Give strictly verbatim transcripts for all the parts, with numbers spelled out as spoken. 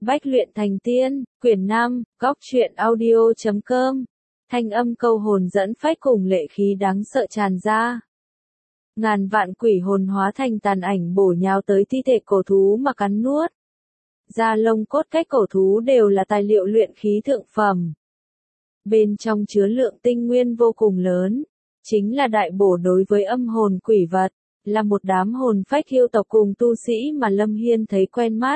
Bách luyện thành tiên, quyển năm, góc truyện audio chấm com. Thanh âm câu hồn dẫn phách cùng lệ khí đáng sợ tràn ra. Ngàn vạn quỷ hồn hóa thành tàn ảnh bổ nhào tới thi thể cổ thú mà cắn nuốt. Da lông cốt cách cổ thú đều là tài liệu luyện khí thượng phẩm. Bên trong chứa lượng tinh nguyên vô cùng lớn, chính là đại bổ đối với âm hồn quỷ vật, là một đám hồn phách yêu tộc cùng tu sĩ mà Lâm Hiên thấy quen mắt.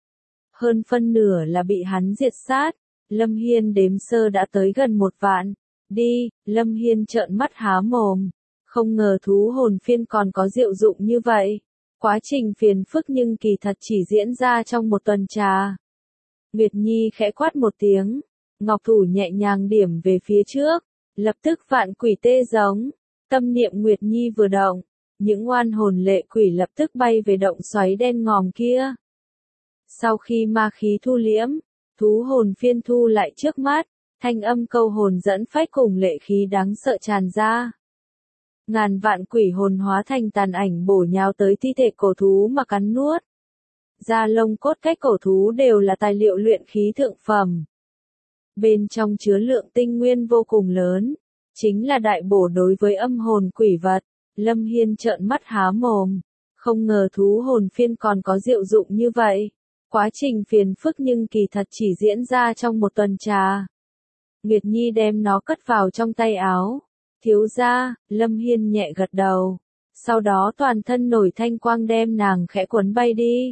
Hơn phân nửa là bị hắn diệt sát, Lâm Hiên đếm sơ đã tới gần một vạn. Đi, Lâm Hiên trợn mắt há mồm, không ngờ thú hồn phiên còn có diệu dụng như vậy. Quá trình phiền phức nhưng kỳ thật chỉ diễn ra trong một tuần trà. Nguyệt Nhi khẽ quát một tiếng, ngọc thủ nhẹ nhàng điểm về phía trước, lập tức vạn quỷ tê giống, tâm niệm Nguyệt Nhi vừa động, những oan hồn lệ quỷ lập tức bay về động xoáy đen ngòm kia. Sau khi ma khí thu liễm, thú hồn phiên thu lại trước mắt, thanh âm câu hồn dẫn phách cùng lệ khí đáng sợ tràn ra. Ngàn vạn quỷ hồn hóa thành tàn ảnh bổ nhào tới thi thể cổ thú mà cắn nuốt. Da lông cốt cách cổ thú đều là tài liệu luyện khí thượng phẩm. Bên trong chứa lượng tinh nguyên vô cùng lớn, chính là đại bổ đối với âm hồn quỷ vật. Lâm Hiên trợn mắt há mồm, không ngờ thú hồn phiên còn có diệu dụng như vậy. Quá trình phiền phức nhưng kỳ thật chỉ diễn ra trong một tuần trà. Nguyệt Nhi đem nó cất vào trong tay áo. Thiếu gia, Lâm Hiên nhẹ gật đầu. Sau đó toàn thân nổi thanh quang đem nàng khẽ cuốn bay đi.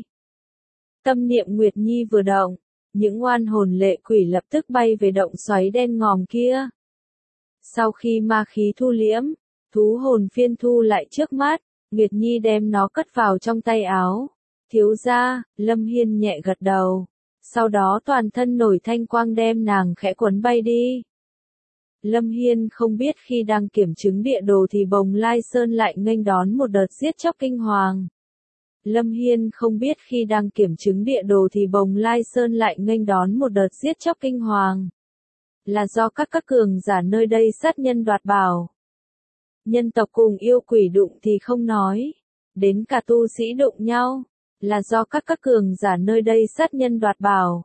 Tâm niệm Nguyệt Nhi vừa động, những oan hồn lệ quỷ lập tức bay về động xoáy đen ngòm kia. Sau khi ma khí thu liễm, thú hồn phiên thu lại trước mắt, Nguyệt Nhi đem nó cất vào trong tay áo. Thiếu gia, Lâm Hiên nhẹ gật đầu. Sau đó toàn thân nổi thanh quang đem nàng khẽ cuốn bay đi. Lâm Hiên không biết khi đang kiểm chứng địa đồ thì Bồng Lai Sơn lại nghênh đón một đợt giết chóc kinh hoàng. Lâm Hiên không biết khi đang kiểm chứng địa đồ thì Bồng Lai Sơn lại nghênh đón một đợt giết chóc kinh hoàng. Là do các các cường giả nơi đây sát nhân đoạt bảo. Nhân tộc cùng yêu quỷ đụng thì không nói. Đến cả tu sĩ đụng nhau. Là do các các cường giả nơi đây sát nhân đoạt bảo.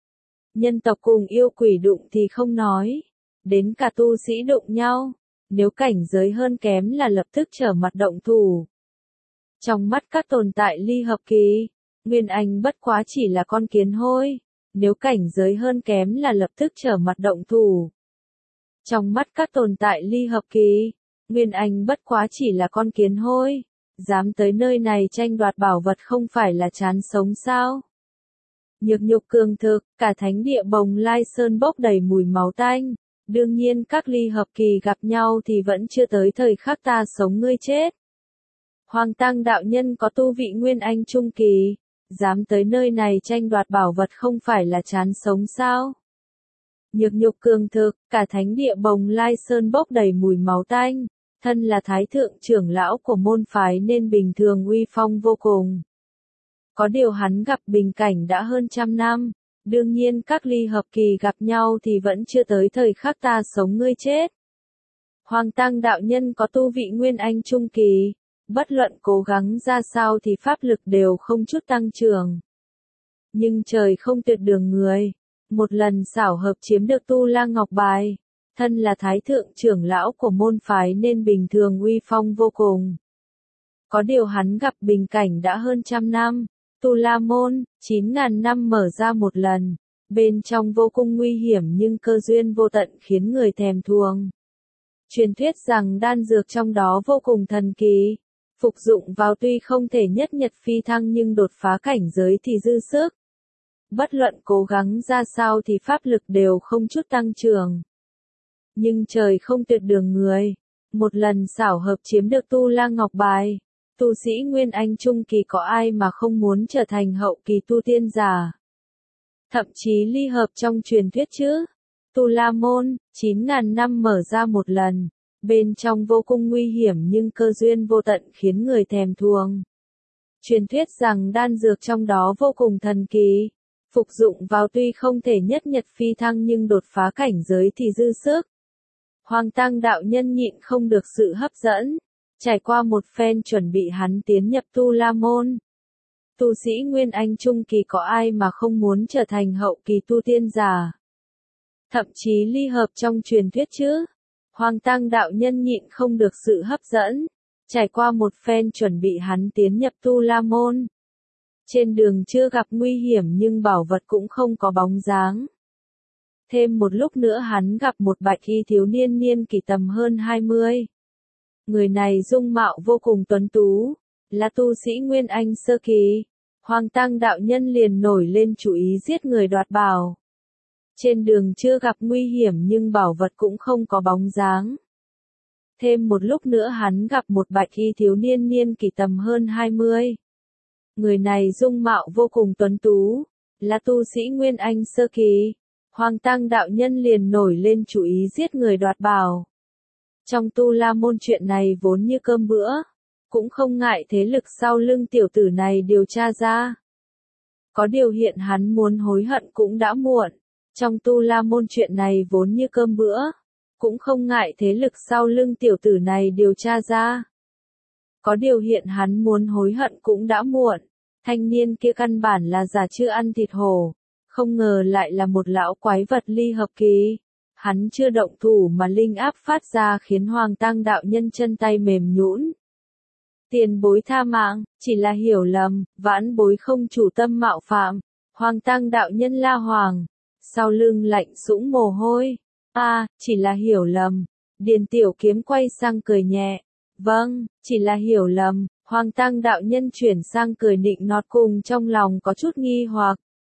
Nhân tộc cùng yêu quỷ đụng thì không nói. Đến cả tu sĩ đụng nhau. Nếu cảnh giới hơn kém là lập tức trở mặt động thủ. Trong mắt các tồn tại ly hợp kỳ, Nguyên Anh bất quá chỉ là con kiến hôi. Nếu cảnh giới hơn kém là lập tức trở mặt động thủ. Trong mắt các tồn tại ly hợp kỳ, Nguyên Anh bất quá chỉ là con kiến hôi. Dám tới nơi này tranh đoạt bảo vật không phải là chán sống sao? Nhược nhục cường thực, cả thánh địa Bồng Lai Sơn bốc đầy mùi máu tanh. Đương nhiên các ly hợp kỳ gặp nhau thì vẫn chưa tới thời khắc ta sống ngươi chết. Hoàng Tăng đạo nhân có tu vị Nguyên Anh trung kỳ. Dám tới nơi này tranh đoạt bảo vật không phải là chán sống sao? Nhược nhục cường thực, cả thánh địa Bồng Lai Sơn bốc đầy mùi máu tanh. Thân là thái thượng trưởng lão của môn phái nên bình thường uy phong vô cùng. Có điều hắn gặp bình cảnh đã hơn trăm năm. Đương nhiên các ly hợp kỳ gặp nhau thì vẫn chưa tới thời khắc ta sống ngươi chết. Hoàng Tăng đạo nhân có tu vị Nguyên Anh trung kỳ. Bất luận cố gắng ra sao thì pháp lực đều không chút tăng trưởng. Nhưng trời không tuyệt đường người. Một lần xảo hợp chiếm được Tu La Ngọc Bài. Thân là thái thượng trưởng lão của môn phái nên bình thường uy phong vô cùng. Có điều hắn gặp bình cảnh đã hơn trăm năm. Tu La Môn, chín ngàn năm mở ra một lần. Bên trong vô cùng nguy hiểm nhưng cơ duyên vô tận khiến người thèm thuồng. Truyền thuyết rằng đan dược trong đó vô cùng thần kỳ. Phục dụng vào tuy không thể nhất nhật phi thăng nhưng đột phá cảnh giới thì dư sức. Bất luận cố gắng ra sao thì pháp lực đều không chút tăng trưởng. Nhưng trời không tuyệt đường người. Một lần xảo hợp chiếm được Tu La Ngọc Bài. Tu sĩ Nguyên Anh trung kỳ có ai mà không muốn trở thành hậu kỳ tu tiên giả. Thậm chí ly hợp trong truyền thuyết chứ. Tu La Môn, chín ngàn năm mở ra một lần. Bên trong vô cùng nguy hiểm nhưng cơ duyên vô tận khiến người thèm thuồng. Truyền thuyết rằng đan dược trong đó vô cùng thần kỳ. Phục dụng vào tuy không thể nhất nhật phi thăng nhưng đột phá cảnh giới thì dư sức. Hoàng Tăng đạo nhân nhịn không được sự hấp dẫn. Trải qua một phen chuẩn bị hắn tiến nhập Tu La Môn. tu sĩ Nguyên Anh Trung Kỳ có ai mà không muốn trở thành hậu kỳ tu tiên giả. Thậm chí ly hợp trong truyền thuyết chứ. Hoàng Tăng đạo nhân nhịn không được sự hấp dẫn. Trải qua một phen chuẩn bị hắn tiến nhập Tu La Môn. Trên đường chưa gặp nguy hiểm nhưng bảo vật cũng không có bóng dáng. Thêm một lúc nữa hắn gặp một bạch y thiếu niên niên kỷ tầm hơn hai mươi. Người này dung mạo vô cùng tuấn tú, là tu sĩ Nguyên Anh sơ kỳ. Hoàng Tăng đạo nhân liền nổi lên chủ ý giết người đoạt bảo. Trên đường chưa gặp nguy hiểm nhưng bảo vật cũng không có bóng dáng. Thêm một lúc nữa hắn gặp một bạch y thiếu niên niên kỷ tầm hơn hai mươi. Người này dung mạo vô cùng tuấn tú, là tu sĩ Nguyên Anh sơ kỳ. Hoàng Tăng đạo nhân liền nổi lên chủ ý giết người đoạt bảo. Trong Tu La Môn chuyện này vốn như cơm bữa, cũng không ngại thế lực sau lưng tiểu tử này điều tra ra. Có điều hiện hắn muốn hối hận cũng đã muộn. Trong Tu La Môn chuyện này vốn như cơm bữa, cũng không ngại thế lực sau lưng tiểu tử này điều tra ra. Có điều hiện hắn muốn hối hận cũng đã muộn. Thanh niên kia căn bản là giả chưa ăn thịt hổ, không ngờ lại là một lão quái vật ly hợp kỳ. Hắn chưa động thủ mà linh áp phát ra khiến Hoàng Tăng đạo nhân chân tay mềm nhũn. Tiền bối tha mạng, chỉ là hiểu lầm, vãn bối không chủ tâm mạo phạm. Hoàng Tăng đạo nhân la hoàng, sau lưng lạnh sũng mồ hôi. A, à, chỉ là hiểu lầm. Điền Tiểu Kiếm quay sang cười nhẹ. Vâng, chỉ là hiểu lầm. Hoàng Tăng đạo nhân chuyển sang cười nịnh nọt cùng trong lòng có chút nghi hoặc.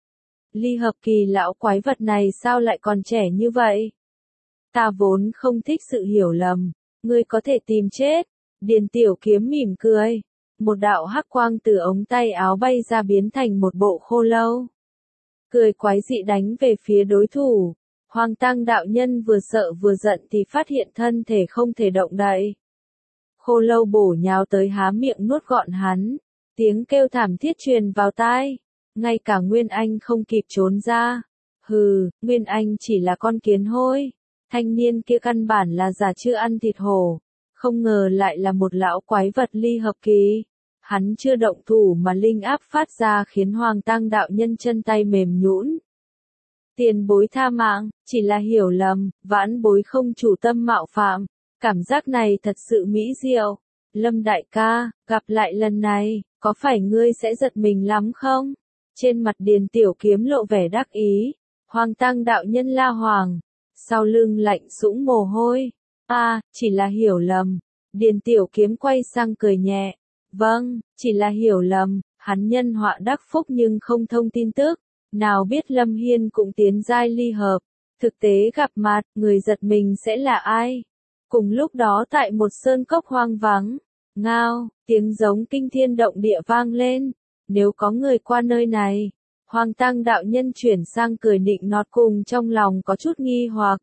Ly hợp kỳ lão quái vật này sao lại còn trẻ như vậy? Ta vốn không thích sự hiểu lầm. Ngươi có thể tìm chết. Điền Tiểu Kiếm mỉm cười. Một đạo hắc quang từ ống tay áo bay ra biến thành một bộ khô lâu. Cười quái dị đánh về phía đối thủ. Hoàng Tăng đạo nhân vừa sợ vừa giận thì phát hiện thân thể không thể động đậy. Khô lâu bổ nhào tới há miệng nuốt gọn hắn. Tiếng kêu thảm thiết truyền vào tai. Ngay cả Nguyên Anh không kịp trốn ra. Hừ, Nguyên Anh chỉ là con kiến hôi. Thanh niên kia căn bản là giả chưa ăn thịt hổ. Không ngờ lại là một lão quái vật ly hợp kỳ. Hắn chưa động thủ mà linh áp phát ra khiến Hoàng Tăng đạo nhân chân tay mềm nhũn. Tiền bối tha mạng, chỉ là hiểu lầm, vãn bối không chủ tâm mạo phạm. Cảm giác này thật sự mỹ diệu. Lâm đại ca, gặp lại lần này, có phải ngươi sẽ giật mình lắm không? Trên mặt Điền Tiểu Kiếm lộ vẻ đắc ý. Hoàng Tăng đạo nhân la hoàng. Sau lưng lạnh sũng mồ hôi. A, à, chỉ là hiểu lầm. Điền Tiểu Kiếm quay sang cười nhẹ. Vâng, chỉ là hiểu lầm. Hắn nhân họa đắc phúc nhưng không thông tin tức. Nào biết Lâm Hiên cũng tiến giai ly hợp. Thực tế gặp mặt, người giật mình sẽ là ai? Cùng lúc đó tại một sơn cốc hoang vắng. Ngao, tiếng giống kinh thiên động địa vang lên. Nếu có người qua nơi này. Hoàng Tăng đạo nhân chuyển sang cười nịnh nọt cùng trong lòng có chút nghi hoặc.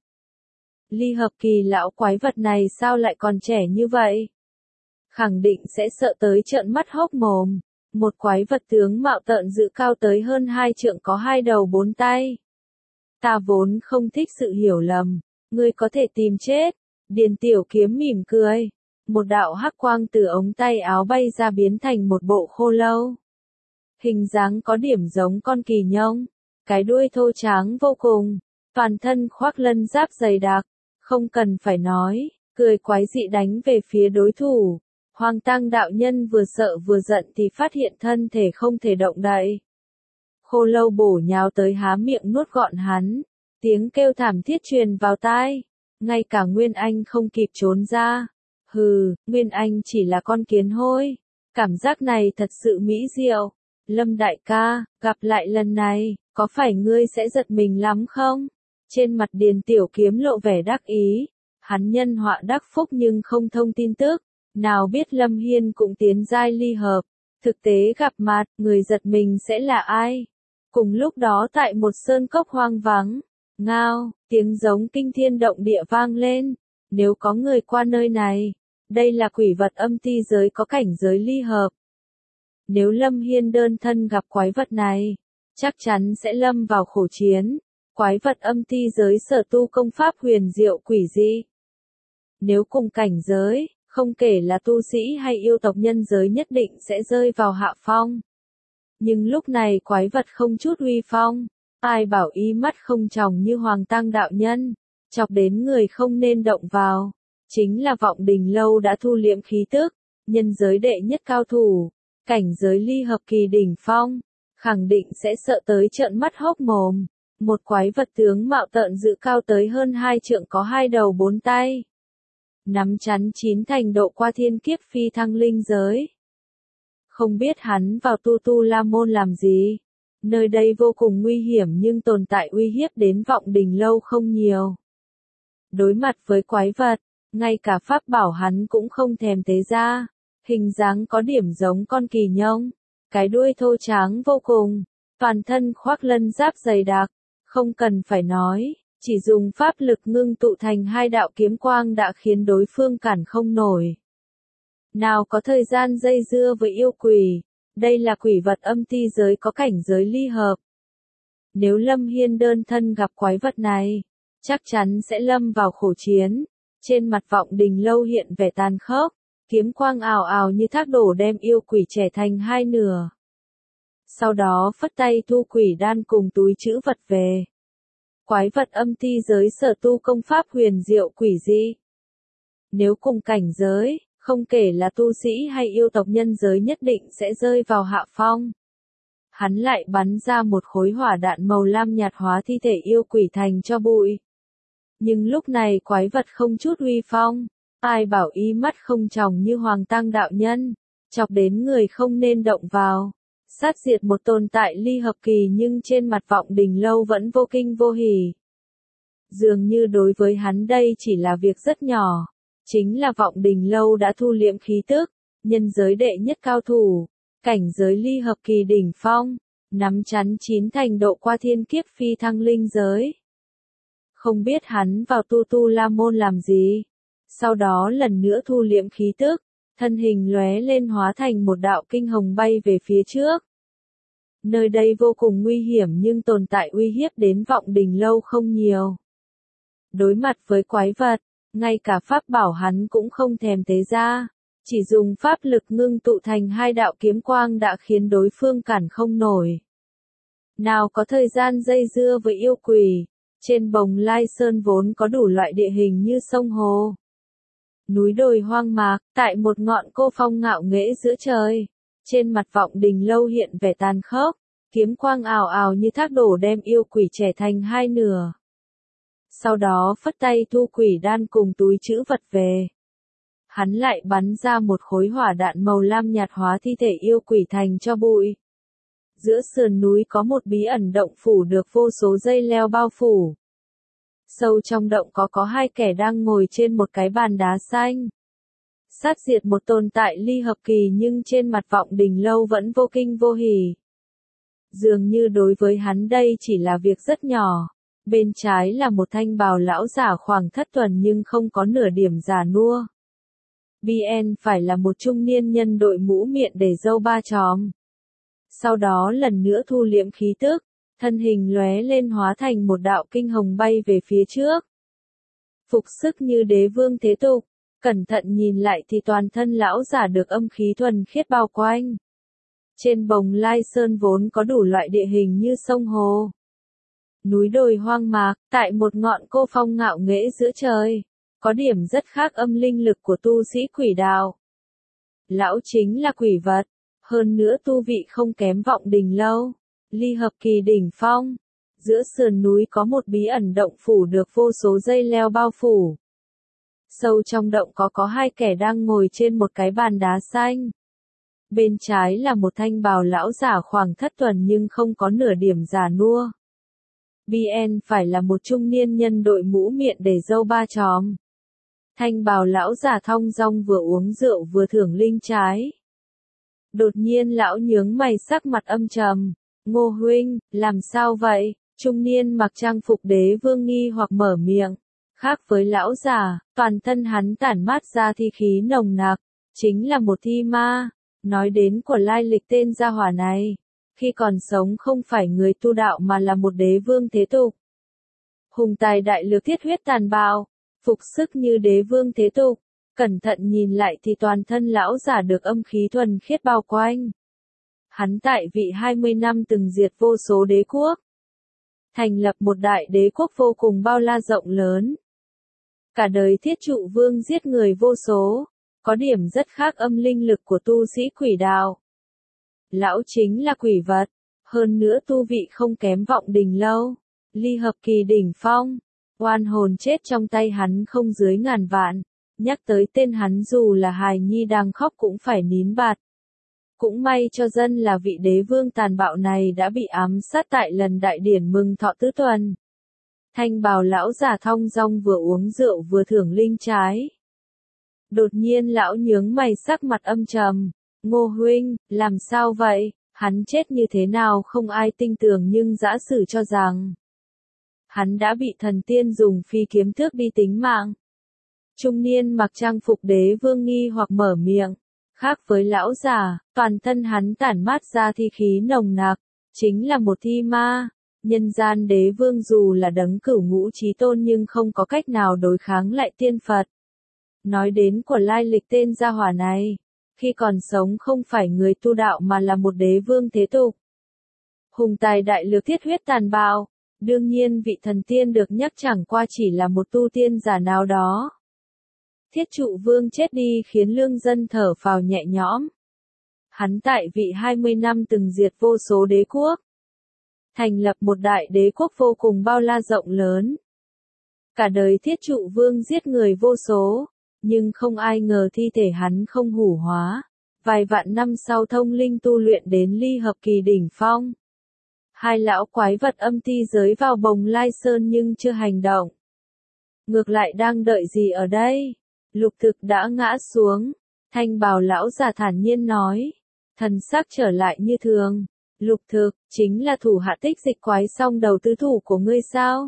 Ly hợp kỳ lão quái vật này sao lại còn trẻ như vậy? Khẳng định sẽ sợ tới trợn mắt hốc mồm. Một quái vật tướng mạo tợn dữ cao tới hơn hai trượng có hai đầu bốn tay. Ta vốn không thích sự hiểu lầm. Ngươi có thể tìm chết. Điền Tiểu Kiếm mỉm cười. Một đạo hắc quang từ ống tay áo bay ra biến thành một bộ khô lâu. Hình dáng có điểm giống con kỳ nhông. Cái đuôi thô tráng vô cùng. Toàn thân khoác lân giáp dày đặc. Không cần phải nói. Cười quái dị đánh về phía đối thủ. Hoàng Tăng đạo nhân vừa sợ vừa giận thì phát hiện thân thể không thể động đậy. Khô lâu bổ nhào tới há miệng nuốt gọn hắn. Tiếng kêu thảm thiết truyền vào tai. Ngay cả Nguyên Anh không kịp trốn ra. Hừ, Nguyên Anh chỉ là con kiến hôi. Cảm giác này thật sự mỹ diệu. Lâm đại ca, gặp lại lần này, có phải ngươi sẽ giật mình lắm không? Trên mặt Điền Tiểu Kiếm lộ vẻ đắc ý. Hắn nhân họa đắc phúc nhưng không thông tin tức. Nào biết Lâm Hiên cũng tiến giai ly hợp. Thực tế gặp mặt, người giật mình sẽ là ai? Cùng lúc đó tại một sơn cốc hoang vắng. Ngao, tiếng giống kinh thiên động địa vang lên. Nếu có người qua nơi này. Đây là quỷ vật âm ti giới có cảnh giới ly hợp. Nếu Lâm Hiên đơn thân gặp quái vật này. Chắc chắn sẽ lâm vào khổ chiến. Quái vật âm ti giới sở tu công pháp huyền diệu quỷ dị. Nếu cùng cảnh giới. Không kể là tu sĩ hay yêu tộc nhân giới nhất định sẽ rơi vào hạ phong. Nhưng lúc này quái vật không chút uy phong, ai bảo y mắt không tròng như Hoàng Tăng đạo nhân, chọc đến người không nên động vào. Chính là Vọng Đình Lâu đã thu liễm khí tức, nhân giới đệ nhất cao thủ, cảnh giới ly hợp kỳ đỉnh phong, khẳng định sẽ sợ tới trợn mắt hốc mồm. Một quái vật tướng mạo tợn dữ cao tới hơn hai trượng có hai đầu bốn tay. Nắm chắn chín thành độ qua thiên kiếp phi thăng linh giới. Không biết hắn vào Tu Tu La Môn làm gì. Nơi đây vô cùng nguy hiểm nhưng tồn tại uy hiếp đến Vọng Đình Lâu không nhiều. Đối mặt với quái vật, ngay cả pháp bảo hắn cũng không thèm tế ra. Hình dáng có điểm giống con kỳ nhông, cái đuôi thô tráng vô cùng, toàn thân khoác lân giáp dày đặc, không cần phải nói, chỉ dùng pháp lực ngưng tụ thành hai đạo kiếm quang đã khiến đối phương cản không nổi. Nào có thời gian dây dưa với yêu quỷ, đây là quỷ vật âm ti giới có cảnh giới ly hợp. Nếu Lâm Hiên đơn thân gặp quái vật này, chắc chắn sẽ lâm vào khổ chiến. Trên mặt Vọng Đình Lâu hiện vẻ tàn khốc, kiếm quang ào ào như thác đổ đem yêu quỷ trẻ thành hai nửa. Sau đó phất tay thu quỷ đan cùng túi trữ vật về. Quái vật âm ti giới sở tu công pháp huyền diệu quỷ dị. Nếu cùng cảnh giới, không kể là tu sĩ hay yêu tộc nhân giới nhất định sẽ rơi vào hạ phong. Hắn lại bắn ra một khối hỏa đạn màu lam nhạt hóa thi thể yêu quỷ thành cho bụi. Nhưng lúc này quái vật không chút uy phong, ai bảo y mắt không tròng như Hoàng Tăng đạo nhân, chọc đến người không nên động vào. Sát diệt một tồn tại ly hợp kỳ nhưng trên mặt Vọng Đình Lâu vẫn vô kinh vô hỉ. Dường như đối với hắn đây chỉ là việc rất nhỏ. Chính là Vọng Đình Lâu đã thu liễm khí tức, nhân giới đệ nhất cao thủ, cảnh giới ly hợp kỳ đỉnh phong, nắm chắn chín thành độ qua thiên kiếp phi thăng linh giới. Không biết hắn vào Tu Tu La Môn làm gì. Sau đó lần nữa thu liễm khí tức, thân hình lóe lên hóa thành một đạo kinh hồng bay về phía trước. Nơi đây vô cùng nguy hiểm nhưng tồn tại uy hiếp đến Vọng Đình Lâu không nhiều. Đối mặt với quái vật, ngay cả pháp bảo hắn cũng không thèm tế ra, chỉ dùng pháp lực ngưng tụ thành hai đạo kiếm quang đã khiến đối phương cản không nổi. Nào có thời gian dây dưa với yêu quỷ, trên Bồng Lai Sơn vốn có đủ loại địa hình như sông hồ, núi đồi hoang mạc, tại một ngọn cô phong ngạo nghễ giữa trời, trên mặt Vọng Đình Lâu hiện vẻ tàn khốc, kiếm quang ào ào như thác đổ đem yêu quỷ trẻ thành hai nửa. Sau đó phất tay thu quỷ đan cùng túi trữ vật về. Hắn lại bắn ra một khối hỏa đạn màu lam nhạt hóa thi thể yêu quỷ thành cho bụi. Giữa sườn núi có một bí ẩn động phủ được vô số dây leo bao phủ. Sâu trong động có có hai kẻ đang ngồi trên một cái bàn đá xanh. Sát diệt một tồn tại ly hợp kỳ nhưng trên mặt Vọng Đình Lâu vẫn vô kinh vô hỉ. Dường như đối với hắn đây chỉ là việc rất nhỏ. Bên trái là một thanh bào lão giả khoảng thất tuần nhưng không có nửa điểm già nua. Bên phải là một trung niên nhân đội mũ miệng để râu ba chòm. Sau đó lần nữa thu liễm khí tức, thân hình lóe lên hóa thành một đạo kinh hồng bay về phía trước. Phục sức như đế vương thế tục, cẩn thận nhìn lại thì toàn thân lão giả được âm khí thuần khiết bao quanh. Trên Bồng Lai Sơn vốn có đủ loại địa hình như sông hồ, núi đồi hoang mạc, tại một ngọn cô phong ngạo nghễ giữa trời, có điểm rất khác âm linh lực của tu sĩ quỷ đạo. Lão chính là quỷ vật, hơn nữa tu vị không kém Vọng Đình Lâu, ly hợp kỳ đỉnh phong. Giữa sườn núi có một bí ẩn động phủ được vô số dây leo bao phủ. Sâu trong động có có hai kẻ đang ngồi trên một cái bàn đá xanh. Bên trái là một thanh bào lão giả khoảng thất tuần nhưng không có nửa điểm già nua. Bên phải là một trung niên nhân đội mũ miệng để râu ba chòm. Thanh bào lão giả thong dong vừa uống rượu vừa thưởng linh trái. Đột nhiên lão nhướng mày sắc mặt âm trầm. Ngô huynh, làm sao vậy? Trung niên mặc trang phục đế vương nghi hoặc mở miệng. Khác với lão già, toàn thân hắn tản mát ra thi khí nồng nặc, chính là một thi ma. Nói đến của lai lịch tên gia hỏa này, khi còn sống không phải người tu đạo mà là một đế vương thế tục. Hùng tài đại lược thiết huyết tàn bạo, phục sức như đế vương thế tục, cẩn thận nhìn lại thì toàn thân lão giả được âm khí thuần khiết bao quanh. Hắn tại vị hai mươi năm từng diệt vô số đế quốc, thành lập một đại đế quốc vô cùng bao la rộng lớn. Cả đời Thiết Trụ Vương giết người vô số, có điểm rất khác âm linh lực của tu sĩ quỷ đạo. Lão chính là quỷ vật, hơn nữa tu vị không kém Vọng Đình Lâu, ly hợp kỳ đỉnh phong, oan hồn chết trong tay hắn không dưới ngàn vạn, nhắc tới tên hắn dù là hài nhi đang khóc cũng phải nín bạt. Cũng may cho dân là vị đế vương tàn bạo này đã bị ám sát tại lần đại điển mừng thọ tứ tuần. Thanh bào lão già thong dong vừa uống rượu vừa thưởng linh trái. Đột nhiên lão nhướng mày sắc mặt âm trầm. Ngô huynh, làm sao vậy? Hắn chết như thế nào không ai tin tưởng nhưng giả sử cho rằng hắn đã bị thần tiên dùng phi kiếm thước đi tính mạng. Trung niên mặc trang phục đế vương nghi hoặc mở miệng. Khác với lão già, toàn thân hắn tản mát ra thi khí nồng nặc, chính là một thi ma. Nhân gian đế vương dù là đấng cửu ngũ chí tôn nhưng không có cách nào đối kháng lại tiên Phật. Nói đến của lai lịch tên gia hỏa này, khi còn sống không phải người tu đạo mà là một đế vương thế tục. Hùng tài đại lược thiết huyết tàn bạo, đương nhiên vị thần tiên được nhắc chẳng qua chỉ là một tu tiên giả nào đó. Thiết Trụ Vương chết đi khiến lương dân thở phào nhẹ nhõm. Hắn tại vị hai mươi năm từng diệt vô số đế quốc, thành lập một đại đế quốc vô cùng bao la rộng lớn. Cả đời Thiết Trụ Vương giết người vô số, nhưng không ai ngờ thi thể hắn không hủ hóa. Vài vạn năm sau thông linh tu luyện đến ly hợp kỳ đỉnh phong. Hai lão quái vật âm ti giới vào Bồng Lai Sơn nhưng chưa hành động. Ngược lại đang đợi gì ở đây? Lục Thực đã ngã xuống. Thanh bào lão già thản nhiên nói. Thần sắc trở lại như thường. Lục Thực, chính là thủ hạ tích dịch quái song đầu tứ thủ của ngươi sao?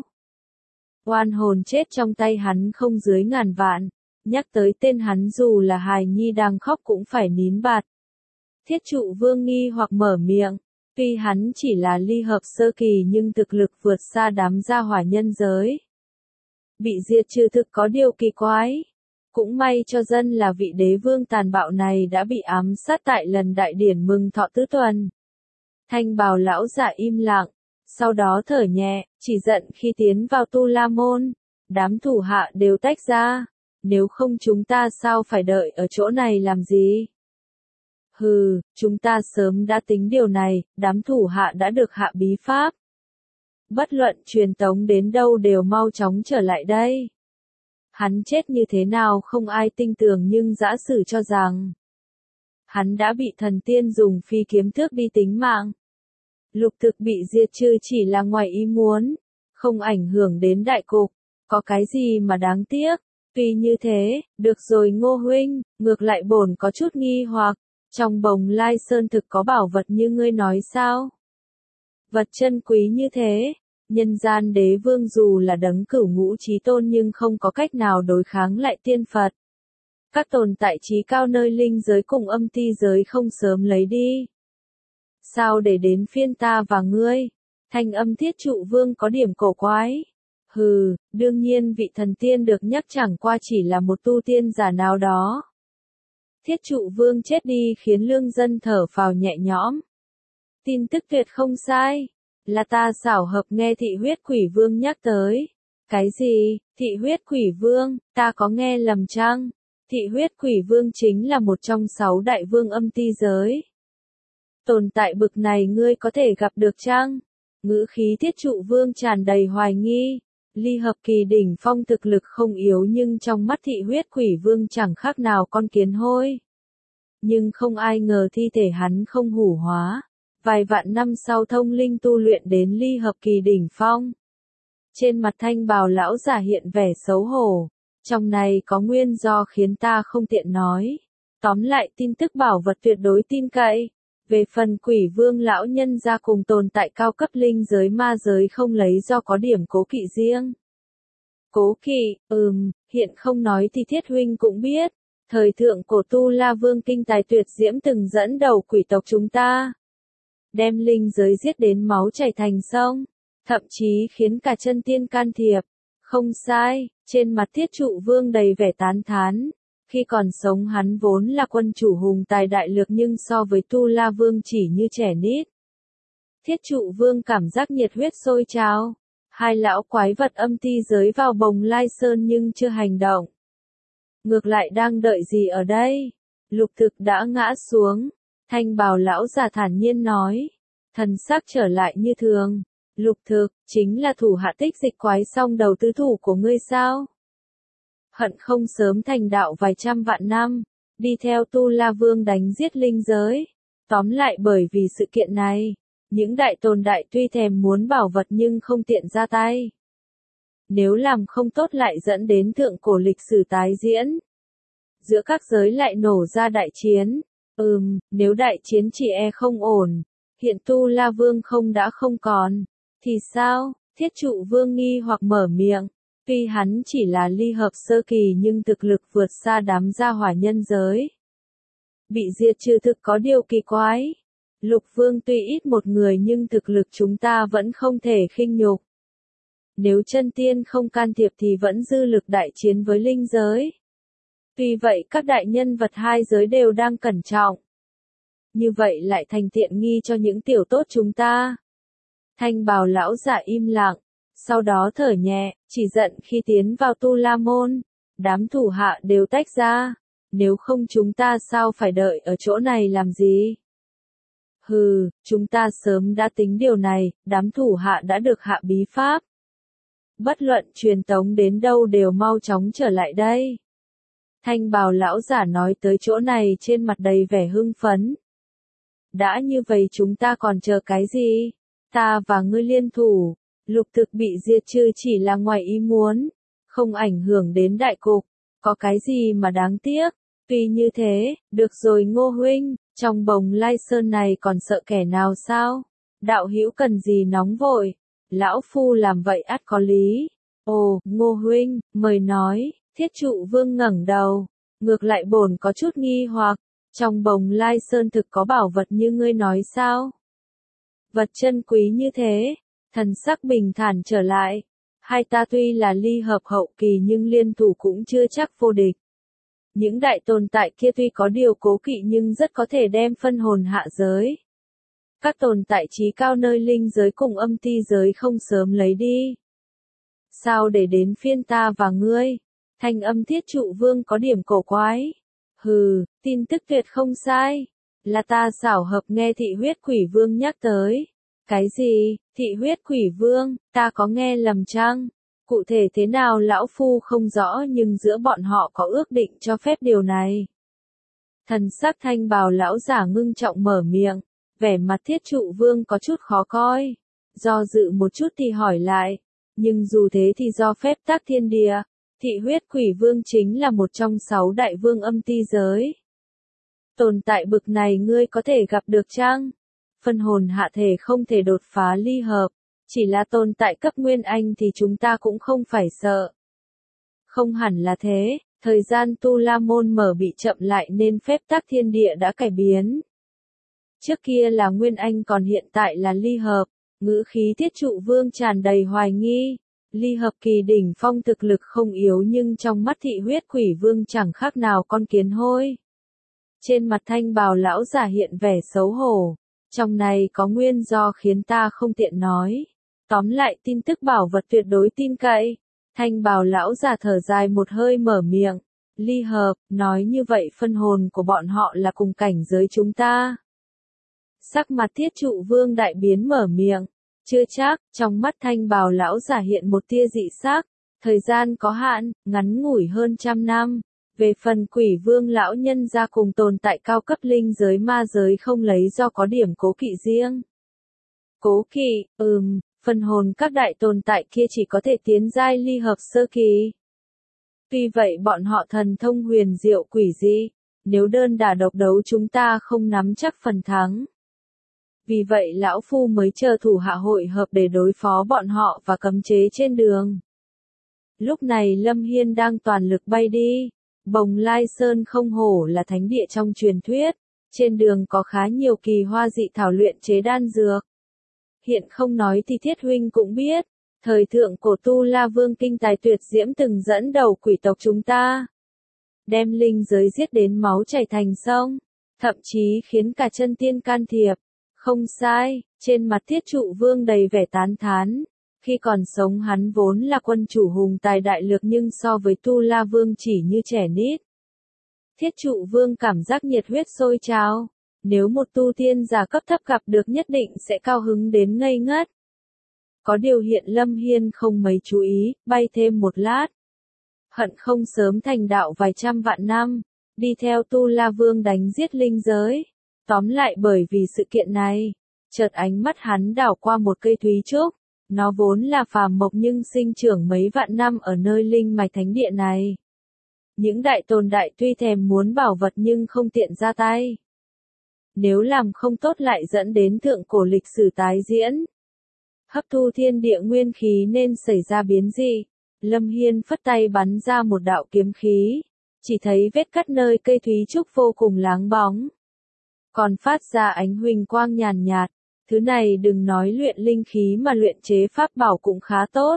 Oan hồn chết trong tay hắn không dưới ngàn vạn. Nhắc tới tên hắn dù là hài nhi đang khóc cũng phải nín bạt. Thiết Trụ Vương nghi hoặc mở miệng. Tuy hắn chỉ là ly hợp sơ kỳ nhưng thực lực vượt xa đám gia hỏa nhân giới. Bị diệt trừ thực có điều kỳ quái. Cũng may cho dân là vị đế vương tàn bạo này đã bị ám sát tại lần đại điển mừng thọ tứ tuần. Thanh bào lão giả im lặng, sau đó thở nhẹ, chỉ giận khi tiến vào Tu La Môn. Đám thủ hạ đều tách ra, nếu không chúng ta sao phải đợi ở chỗ này làm gì? Hừ, chúng ta sớm đã tính điều này, đám thủ hạ đã được hạ bí pháp. Bất luận truyền tống đến đâu đều mau chóng trở lại đây. Hắn chết như thế nào không ai tin tưởng nhưng giả sử cho rằng hắn đã bị thần tiên dùng phi kiếm thước đi tính mạng. Lục Thực bị diệt trừ chỉ là ngoài ý muốn, không ảnh hưởng đến đại cục, có cái gì mà đáng tiếc. Tuy như thế, được rồi Ngô huynh, ngược lại bổn có chút nghi hoặc, trong Bồng Lai Sơn thực có bảo vật như ngươi nói sao? Vật chân quý như thế, nhân gian đế vương dù là đấng cửu ngũ chí tôn nhưng không có cách nào đối kháng lại tiên Phật. Các tồn tại trí cao nơi linh giới cùng âm ti giới không sớm lấy đi. Sao để đến phiên ta và ngươi? Thanh âm Thiết Trụ Vương có điểm cổ quái. Hừ, đương nhiên vị thần tiên được nhắc chẳng qua chỉ là một tu tiên giả nào đó. Thiết Trụ Vương chết đi khiến lương dân thở phào nhẹ nhõm. Tin tức tuyệt không sai. Là ta xảo hợp nghe thị huyết quỷ vương nhắc tới. Cái gì? Thị huyết quỷ vương, ta có nghe lầm chăng? Thị huyết quỷ vương chính là một trong sáu đại vương âm ti giới. Tồn tại bực này ngươi có thể gặp được chăng? Ngữ khí Thiết Trụ Vương tràn đầy hoài nghi. Ly hợp kỳ đỉnh phong thực lực không yếu nhưng trong mắt thị huyết quỷ vương chẳng khác nào con kiến hôi. Nhưng không ai ngờ thi thể hắn không hủ hóa. Vài vạn năm sau thông linh tu luyện đến ly hợp kỳ đỉnh phong. Trên mặt thanh bào lão giả hiện vẻ xấu hổ. Trong này có nguyên do khiến ta không tiện nói. Tóm lại tin tức bảo vật tuyệt đối tin cậy. Về phần quỷ vương lão nhân ra cùng tồn tại cao cấp linh giới ma giới không lấy do có điểm cố kỵ riêng. Cố kỵ, ừm, hiện không nói thì Thiết huynh cũng biết. Thời thượng cổ Tu La Vương kinh tài tuyệt diễm từng dẫn đầu quỷ tộc chúng ta. Đem linh giới giết đến máu chảy thành sông. Thậm chí khiến cả chân tiên can thiệp. Không sai, trên mặt Thiết Trụ Vương đầy vẻ tán thán. Khi còn sống hắn vốn là quân chủ hùng tài đại lược nhưng so với Tu La Vương chỉ như trẻ nít. Thiết Trụ Vương cảm giác nhiệt huyết sôi trào. Hai lão quái vật âm ti giới vào Bồng Lai Sơn nhưng chưa hành động. Ngược lại đang đợi gì ở đây? Lục Thực đã ngã xuống. Thanh bào lão già thản nhiên nói. Thần sắc trở lại như thường. Lục Thực, chính là thủ hạ Tích Dịch quái song đầu tứ thủ của ngươi sao? Hận không sớm thành đạo vài trăm vạn năm, đi theo Tu La Vương đánh giết linh giới. Tóm lại bởi vì sự kiện này, những đại tồn đại tuy thèm muốn bảo vật nhưng không tiện ra tay. Nếu làm không tốt lại dẫn đến thượng cổ lịch sử tái diễn. Giữa các giới lại nổ ra đại chiến. Ừm, nếu đại chiến chỉ e không ổn. Hiện Tu La Vương không đã không còn. Thì sao? Thiết Trụ Vương nghi hoặc mở miệng. Tuy hắn chỉ là ly hợp sơ kỳ nhưng thực lực vượt xa đám gia hỏa nhân giới. Bị diệt trừ thực có điều kỳ quái. Lục Vương tuy ít một người nhưng thực lực chúng ta vẫn không thể khinh nhục. Nếu chân tiên không can thiệp thì vẫn dư lực đại chiến với linh giới. Tuy vậy các đại nhân vật hai giới đều đang cẩn trọng. Như vậy lại thành tiện nghi cho những tiểu tốt chúng ta. Thanh bào lão giả im lặng, sau đó thở nhẹ, chỉ giận khi tiến vào Tu La Môn. Đám thủ hạ đều tách ra, nếu không chúng ta sao phải đợi ở chỗ này làm gì? Hừ, chúng ta sớm đã tính điều này, đám thủ hạ đã được hạ bí pháp. Bất luận truyền tống đến đâu đều mau chóng trở lại đây. Thanh bào lão giả nói tới chỗ này trên mặt đầy vẻ hưng phấn. Đã như vậy chúng ta còn chờ cái gì? Ta và ngươi liên thủ, Lục Thực bị diệt trừ chỉ là ngoài ý muốn, không ảnh hưởng đến đại cục, có cái gì mà đáng tiếc. Tuy như thế, được rồi Ngô huynh, trong Bồng Lai Sơn này còn sợ kẻ nào sao? Đạo hữu cần gì nóng vội, lão phu làm vậy ắt có lý. Ồ, Ngô huynh, mời nói. Thiết Trụ Vương ngẩng đầu, ngược lại bổn có chút nghi hoặc, trong Bồng Lai Sơn thực có bảo vật như ngươi nói sao? Vật chân quý như thế, thần sắc bình thản trở lại. Hai ta tuy là ly hợp hậu kỳ nhưng liên thủ cũng chưa chắc vô địch. Những đại tồn tại kia tuy có điều cố kỵ nhưng rất có thể đem phân hồn hạ giới. Các tồn tại trí cao nơi linh giới cùng âm ti giới không sớm lấy đi. Sao để đến phiên ta và ngươi? Thanh âm Thiết Trụ Vương có điểm cổ quái. Hừ, tin tức tuyệt không sai. Là ta xảo hợp nghe Thị Huyết Quỷ Vương nhắc tới. Cái gì? Thị Huyết Quỷ Vương, ta có nghe lầm chăng? Cụ thể thế nào lão phu không rõ nhưng giữa bọn họ có ước định cho phép điều này. Thần sắc thanh bào lão giả ngưng trọng mở miệng, vẻ mặt Thiết Trụ Vương có chút khó coi. Do dự một chút thì hỏi lại, nhưng dù thế thì do phép tắc thiên địa, Thị Huyết Quỷ Vương chính là một trong sáu đại vương âm ti giới. Tồn tại bực này ngươi có thể gặp được chăng? Phân hồn hạ thể không thể đột phá ly hợp, chỉ là tồn tại cấp nguyên anh thì chúng ta cũng không phải sợ. Không hẳn là thế, thời gian Tu La Môn mở bị chậm lại nên phép tắc thiên địa đã cải biến. Trước kia là nguyên anh còn hiện tại là ly hợp, ngữ khí Thiết Trụ Vương tràn đầy hoài nghi. Ly hợp kỳ đỉnh phong thực lực không yếu nhưng trong mắt Thị Huyết Quỷ Vương chẳng khác nào con kiến hôi. Trên mặt thanh bào lão giả hiện vẻ xấu hổ. Trong này có nguyên do khiến ta không tiện nói. Tóm lại tin tức bảo vật tuyệt đối tin cậy. Thanh bào lão giả thở dài một hơi mở miệng. Ly hợp, nói như vậy phân hồn của bọn họ là cùng cảnh giới chúng ta. Sắc mặt Thiết Trụ Vương đại biến mở miệng. Chưa chắc, trong mắt thanh bào lão giả hiện một tia dị sắc. Thời gian có hạn, ngắn ngủi hơn trăm năm. Về phần Quỷ Vương lão nhân ra cùng tồn tại cao cấp linh giới ma giới không lấy do có điểm cố kỵ riêng. Cố kỵ, ừm, phần hồn các đại tồn tại kia chỉ có thể tiến giai ly hợp sơ kỳ. Tuy vậy bọn họ thần thông huyền diệu quỷ dị, nếu đơn đả độc đấu chúng ta không nắm chắc phần thắng. Vì vậy lão phu mới chờ thủ hạ hội hợp để đối phó bọn họ và cấm chế trên đường. Lúc này Lâm Hiên đang toàn lực bay đi. Bồng Lai Sơn không hổ là thánh địa trong truyền thuyết, trên đường có khá nhiều kỳ hoa dị thảo luyện chế đan dược. Hiện không nói thì Thiết huynh cũng biết, thời thượng cổ Tu La Vương kinh tài tuyệt diễm từng dẫn đầu quỷ tộc chúng ta. đem linh giới giết đến máu chảy thành sông, thậm chí khiến cả chân tiên can thiệp. Không sai, trên mặt Thiết Trụ Vương đầy vẻ tán thán. Khi còn sống hắn vốn là quân chủ hùng tài đại lược nhưng so với Tu La Vương chỉ như trẻ nít. Thiết Trụ Vương cảm giác nhiệt huyết sôi trào. Nếu một tu tiên giả cấp thấp gặp được nhất định sẽ cao hứng đến ngây ngất. Có điều hiện Lâm Hiên không mấy chú ý, bay thêm một lát. Hận không sớm thành đạo vài trăm vạn năm, đi theo Tu La Vương đánh giết linh giới. Tóm lại bởi vì sự kiện này, chợt ánh mắt hắn đảo qua một cây thúy trúc. Nó vốn là phàm mộc nhưng sinh trưởng mấy vạn năm ở nơi linh mạch thánh địa này. Những đại tồn đại tuy thèm muốn bảo vật nhưng không tiện ra tay. Nếu làm không tốt lại dẫn đến thượng cổ lịch sử tái diễn. Hấp thu thiên địa nguyên khí nên xảy ra biến dị. Lâm Hiên phất tay bắn ra một đạo kiếm khí. Chỉ thấy vết cắt nơi cây thúy trúc vô cùng láng bóng. Còn phát ra ánh huỳnh quang nhàn nhạt. Thứ này đừng nói luyện linh khí mà luyện chế pháp bảo cũng khá tốt.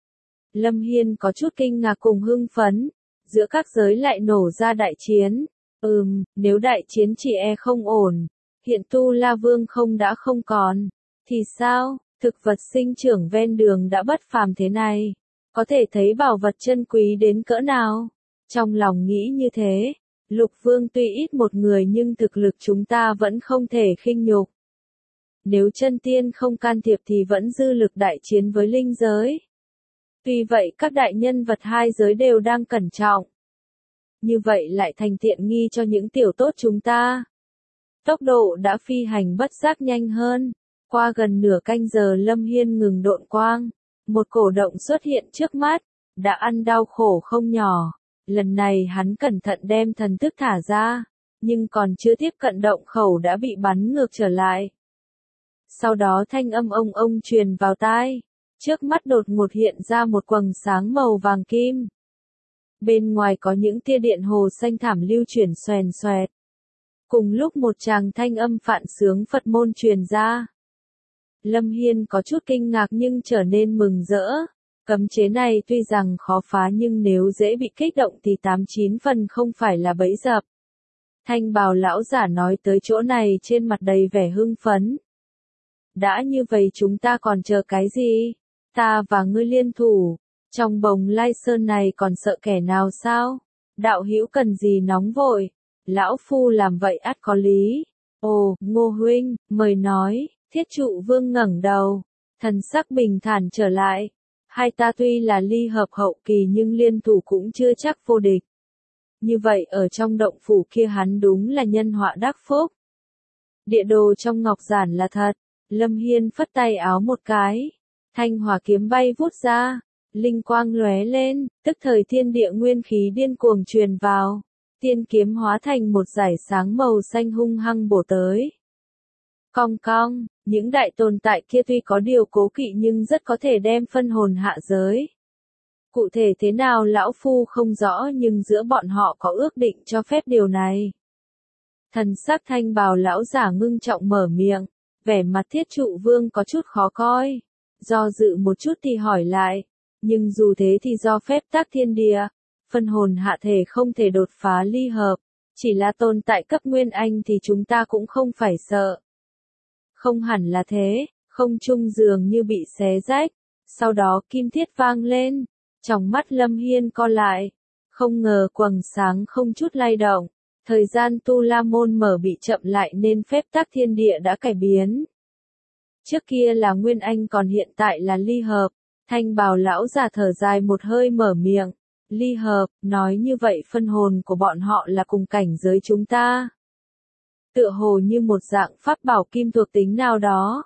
Lâm Hiên có chút kinh ngạc cùng hưng phấn. Giữa các giới lại nổ ra đại chiến. Ừm, nếu đại chiến chỉ e không ổn. Hiện Tu La Vương không đã không còn. Thì sao, thực vật sinh trưởng ven đường đã bất phàm thế này. Có thể thấy bảo vật chân quý đến cỡ nào. Trong lòng nghĩ như thế. Lục Vương tuy ít một người nhưng thực lực chúng ta vẫn không thể khinh nhục. Nếu chân tiên không can thiệp thì vẫn dư lực đại chiến với linh giới. Tuy vậy các đại nhân vật hai giới đều đang cẩn trọng. Như vậy lại thành tiện nghi cho những tiểu tốt chúng ta. Tốc độ đã phi hành bất giác nhanh hơn. Qua gần nửa canh giờ Lâm Hiên ngừng độn quang. Một cổ động xuất hiện trước mắt. Đã ăn đau khổ không nhỏ. Lần này hắn cẩn thận đem thần thức thả ra. Nhưng còn chưa tiếp cận động khẩu đã bị bắn ngược trở lại. Sau đó thanh âm ông ông truyền vào tai. Trước mắt đột ngột hiện ra một quầng sáng màu vàng kim. Bên ngoài có những tia điện hồ xanh thảm lưu chuyển xoèn xoẹt. Cùng lúc một tràng thanh âm phạn sướng Phật môn truyền ra. Lâm Hiên có chút kinh ngạc nhưng trở nên mừng rỡ. Cấm chế này tuy rằng khó phá nhưng nếu dễ bị kích động thì tám chín phần không phải là bẫy dập. Thanh bào lão giả nói tới chỗ này trên mặt đầy vẻ hưng phấn. Đã như vậy chúng ta còn chờ cái gì? Ta và ngươi liên thủ. Trong bồng lai sơn này còn sợ kẻ nào sao? Đạo hữu cần gì nóng vội? Lão phu làm vậy ắt có lý. Ồ, Ngô huynh, mời nói. Thiết Trụ Vương ngẩng đầu. Thần sắc bình thản trở lại. Hai ta tuy là ly hợp hậu kỳ nhưng liên thủ cũng chưa chắc vô địch. Như vậy ở trong động phủ kia hắn đúng là nhân họa đắc phúc. Địa đồ trong ngọc giản là thật. Lâm Hiên phất tay áo một cái. Thanh hỏa kiếm bay vút ra. Linh quang lóe lên, tức thời thiên địa nguyên khí điên cuồng truyền vào. Tiên kiếm hóa thành một dải sáng màu xanh hung hăng bổ tới. Cong cong, những đại tồn tại kia tuy có điều cố kỵ nhưng rất có thể đem phân hồn hạ giới. Cụ thể thế nào lão phu không rõ nhưng giữa bọn họ có ước định cho phép điều này. Thần sắc thanh bào lão giả ngưng trọng mở miệng, vẻ mặt Thiết Trụ Vương có chút khó coi. Do dự một chút thì hỏi lại, nhưng dù thế thì do phép tắc thiên địa, phân hồn hạ thể không thể đột phá ly hợp, chỉ là tồn tại cấp nguyên anh thì chúng ta cũng không phải sợ. Không hẳn là thế, không trung dường như bị xé rách, sau đó kim thiết vang lên, trong mắt Lâm Hiên co lại, không ngờ quầng sáng không chút lay động, thời gian Tu La Môn mở bị chậm lại nên phép tắc thiên địa đã cải biến. Trước kia là nguyên anh còn hiện tại là ly hợp, thanh bào lão già thở dài một hơi mở miệng, ly hợp, nói như vậy phân hồn của bọn họ là cùng cảnh giới chúng ta. Tựa hồ như một dạng pháp bảo kim thuộc tính nào đó.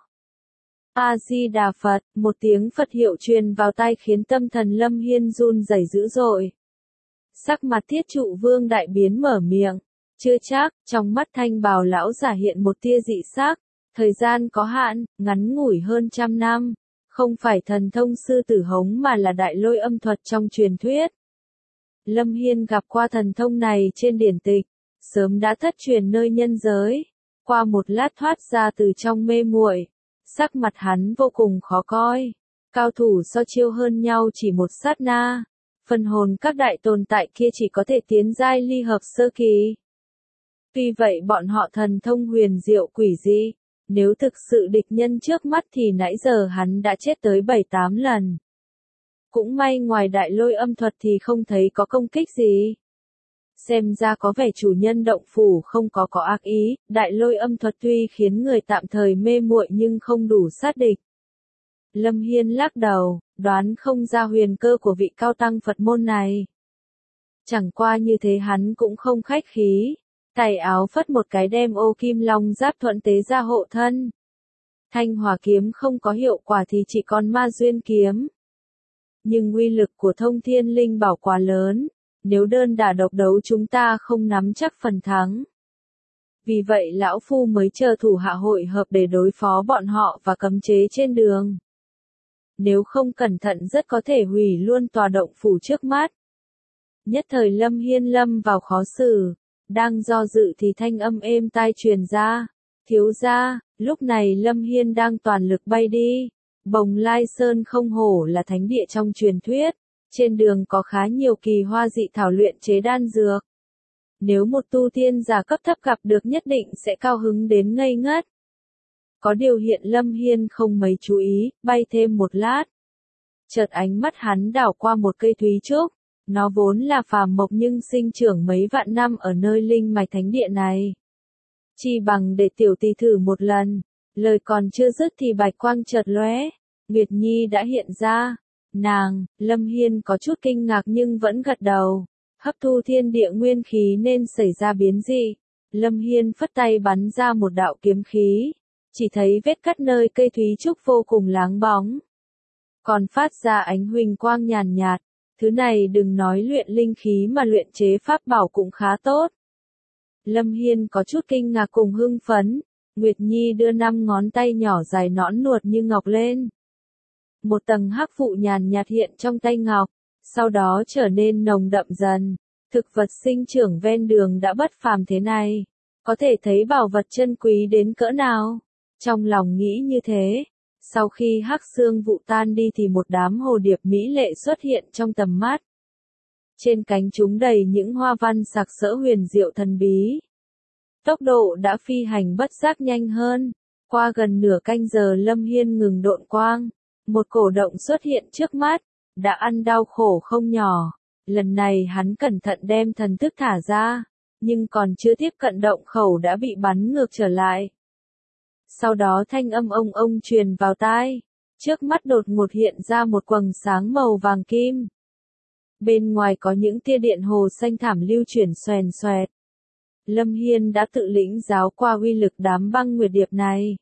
A-di-đà Phật, một tiếng Phật hiệu truyền vào tai khiến tâm thần Lâm Hiên run rẩy dữ dội. Sắc mặt Thiết Trụ Vương đại biến mở miệng, chưa chắc, trong mắt thanh bào lão giả hiện một tia dị sắc, thời gian có hạn, ngắn ngủi hơn trăm năm, không phải thần thông sư tử hống mà là đại lôi âm thuật trong truyền thuyết. Lâm Hiên gặp qua thần thông này trên điển tịch, sớm đã thất truyền nơi nhân giới, qua một lát thoát ra từ trong mê muội, sắc mặt hắn vô cùng khó coi, cao thủ so chiêu hơn nhau chỉ một sát na, Phần hồn các đại tồn tại kia chỉ có thể tiến giai ly hợp sơ kỳ. Tuy vậy bọn họ thần thông huyền diệu quỷ dị, nếu thực sự địch nhân trước mắt thì nãy giờ hắn đã chết tới bảy tám lần. Cũng may ngoài đại lôi âm thuật thì không thấy có công kích gì. Xem ra có vẻ chủ nhân động phủ không có có ác ý, đại lôi âm thuật tuy khiến người tạm thời mê muội nhưng không đủ sát địch. Lâm Hiên lắc đầu, đoán không ra huyền cơ của vị cao tăng Phật môn này. Chẳng qua như thế hắn cũng không khách khí, tay áo phất một cái đem ô kim long giáp thuận tế ra hộ thân. Thanh hỏa kiếm không có hiệu quả thì chỉ còn ma duyên kiếm. Nhưng uy lực của thông thiên linh bảo quá lớn, nếu đơn đả độc đấu chúng ta không nắm chắc phần thắng. Vì vậy lão phu mới chờ thủ hạ hội hợp để đối phó bọn họ và cấm chế trên đường. Nếu không cẩn thận rất có thể hủy luôn tòa động phủ trước mắt. Nhất thời Lâm Hiên lâm vào khó xử, đang do dự thì thanh âm êm tai truyền ra. Thiếu gia, lúc này Lâm Hiên đang toàn lực bay đi. Bồng Lai Sơn không hổ là thánh địa trong truyền thuyết. Trên đường có khá nhiều kỳ hoa dị thảo luyện chế đan dược. Nếu một tu tiên giả cấp thấp gặp được nhất định sẽ cao hứng đến ngây ngất. Có điều hiện Lâm Hiên không mấy chú ý, bay thêm một lát. Chợt ánh mắt hắn đảo qua một cây thúy trúc. Nó vốn là phàm mộc nhưng sinh trưởng mấy vạn năm ở nơi linh mạch thánh địa này. Chi bằng để tiểu tỷ thử một lần. Lời còn chưa dứt thì bạch quang chợt lóe. Nguyệt Nhi đã hiện ra. Nàng, Lâm Hiên có chút kinh ngạc nhưng vẫn gật đầu. Hấp thu thiên địa nguyên khí nên xảy ra biến dị. Lâm Hiên phất tay bắn ra một đạo kiếm khí. Chỉ thấy vết cắt nơi cây thúy trúc vô cùng láng bóng. Còn phát ra ánh huỳnh quang nhàn nhạt. Thứ này đừng nói luyện linh khí mà luyện chế pháp bảo cũng khá tốt. Lâm Hiên có chút kinh ngạc cùng hưng phấn. Nguyệt Nhi đưa năm ngón tay nhỏ dài nõn nuột như ngọc lên. Một tầng hắc vụ nhàn nhạt hiện trong tay ngọc, sau đó trở nên nồng đậm dần. Thực vật sinh trưởng ven đường đã bất phàm thế này, có thể thấy bảo vật chân quý đến cỡ nào. Trong lòng nghĩ như thế, sau khi hắc xương vụ tan đi thì một đám hồ điệp mỹ lệ xuất hiện trong tầm mắt. Trên cánh chúng đầy những hoa văn sặc sỡ huyền diệu thần bí. Tốc độ đã phi hành bất giác nhanh hơn. Qua gần nửa canh giờ Lâm Hiên ngừng độn quang. Một cổ động xuất hiện trước mắt, đã ăn đau khổ không nhỏ. Lần này hắn cẩn thận đem thần thức thả ra, nhưng còn chưa tiếp cận động khẩu đã bị bắn ngược trở lại. Sau đó thanh âm ông ông truyền vào tai, trước mắt đột ngột hiện ra một quầng sáng màu vàng kim. Bên ngoài có những tia điện hồ xanh thảm lưu chuyển xoèn xoẹt. Lâm Hiên đã tự lĩnh giáo qua uy lực đám băng nguyệt điệp này.